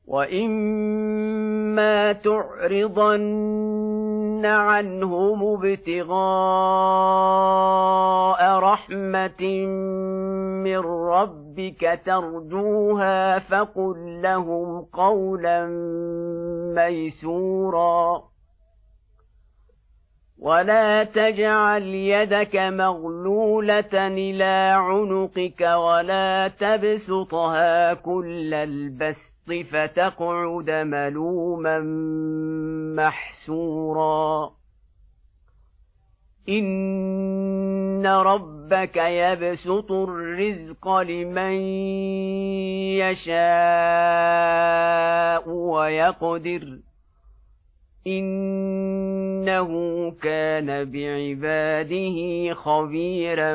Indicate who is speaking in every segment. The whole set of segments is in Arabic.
Speaker 1: وَإِمَّا تُعْرِضَنَّ عَنْهُمُ ابْتِغَاءَ رَحْمَةٍ مِّن رَّبِّكَ تَرْجُوهَا فَقُل لَّهُمْ قَوْلًا مَّيْسُورًا وَلَا تَجْعَلْ يَدَكَ مَغْلُولَةً إِلَىٰ عُنُقِكَ وَلَا تَبْسُطْهَا كُلَّ الْبَسْطِ فَتَقْعُدَ مَلُومًا مَّحْسُورًا إِنَّ رَبَّكَ يَبْسُطُ الرِّزْقَ لِمَن يَشَاءُ وَيَقْدِرُ إِنَّهُ كَانَ بِعِبَادِهِ خَبِيرًا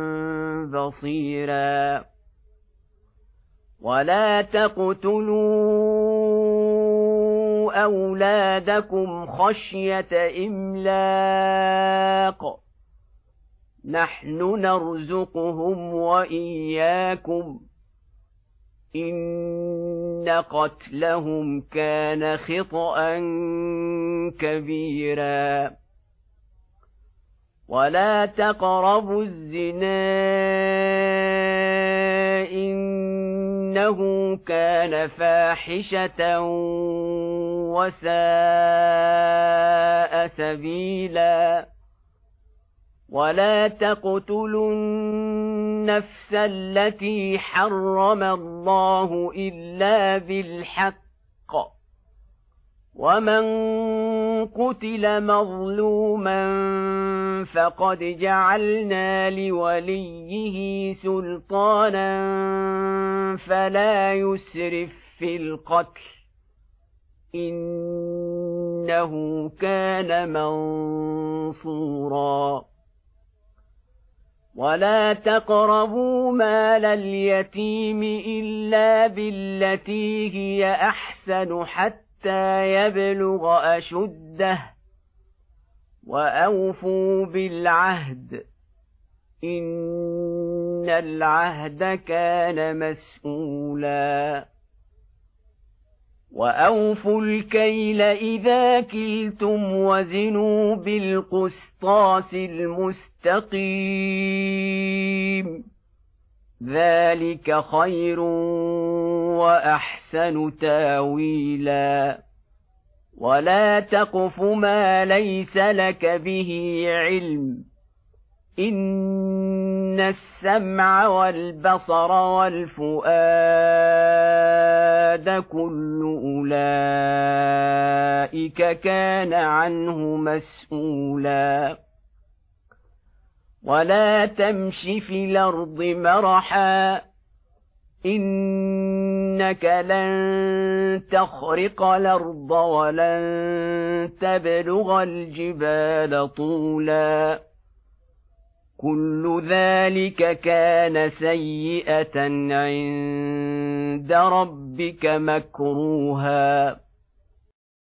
Speaker 1: بَصِيرًا وَلَا تَقْتُلُوا أَوْلَادَكُمْ خَشْيَةَ إِمْلَاقٍ نَحْنُ نَرْزُقُهُمْ وَإِيَّاكُمْ إِنَّ قَتْلَهُمْ كَانَ خِطْئًا كَبِيرًا وَلَا تَقْرَبُوا الزِّنَا إِنَّهُ كَانَ فَاحِشَةً وَسَاءَ سَبِيلًا وَلَا تَقْتُلُوا النَّفْسَ الَّتِي حَرَّمَ اللَّهُ إِلَّا بِالْحَقِّ وَمَنْ قُتِلَ مَظْلُومًا فَقَدْ جَعَلْنَا لِوَلِيِّهِ سُلْطَانًا فَلَا يُسْرِفْ فِي الْقَتْلِ إِنَّهُ كَانَ مَنصُورًا وَلَا تَقْرَبُوا مَالَ الْيَتِيمِ إِلَّا بِالَّتِي هِيَ أَحْسَنُ حَتَّى يَبْلُغَ أَشُدَّهُ وَأَوْفُوا بِالْعَهْدِ إِنَّ الْعَهْدَ كَانَ مَسْئُولًا وَأَوْفُوا الْكَيْلَ إِذَا كِلْتُمْ وَزِنُوا بِالْقِسْطَاسِ الْمُسْتَقِيمِ ذَلِكَ خَيْرٌ وَأَحْسَنُ تَأْوِيلًا وَلَا تَقْفُ مَا لَيْسَ لَكَ بِهِ عِلْمٌ إِنَّ السَّمْعَ وَالْبَصَرَ وَالْفُؤَادَ كُلُّ أُولَئِكَ كَانَ عَنْهُ مَسْئُولًا وَلَا تَمْشِ فِي الْأَرْضِ مَرَحًا إِنَّكَ لَن تَخْرِقَ الْأَرْضَ وَلَن تَبْلُغَ الْجِبَالَ طُولًا كُلُّ ذَلِكَ كَانَ سَيِّئَةً عِندَ رَبِّكَ مَكْرُوهًا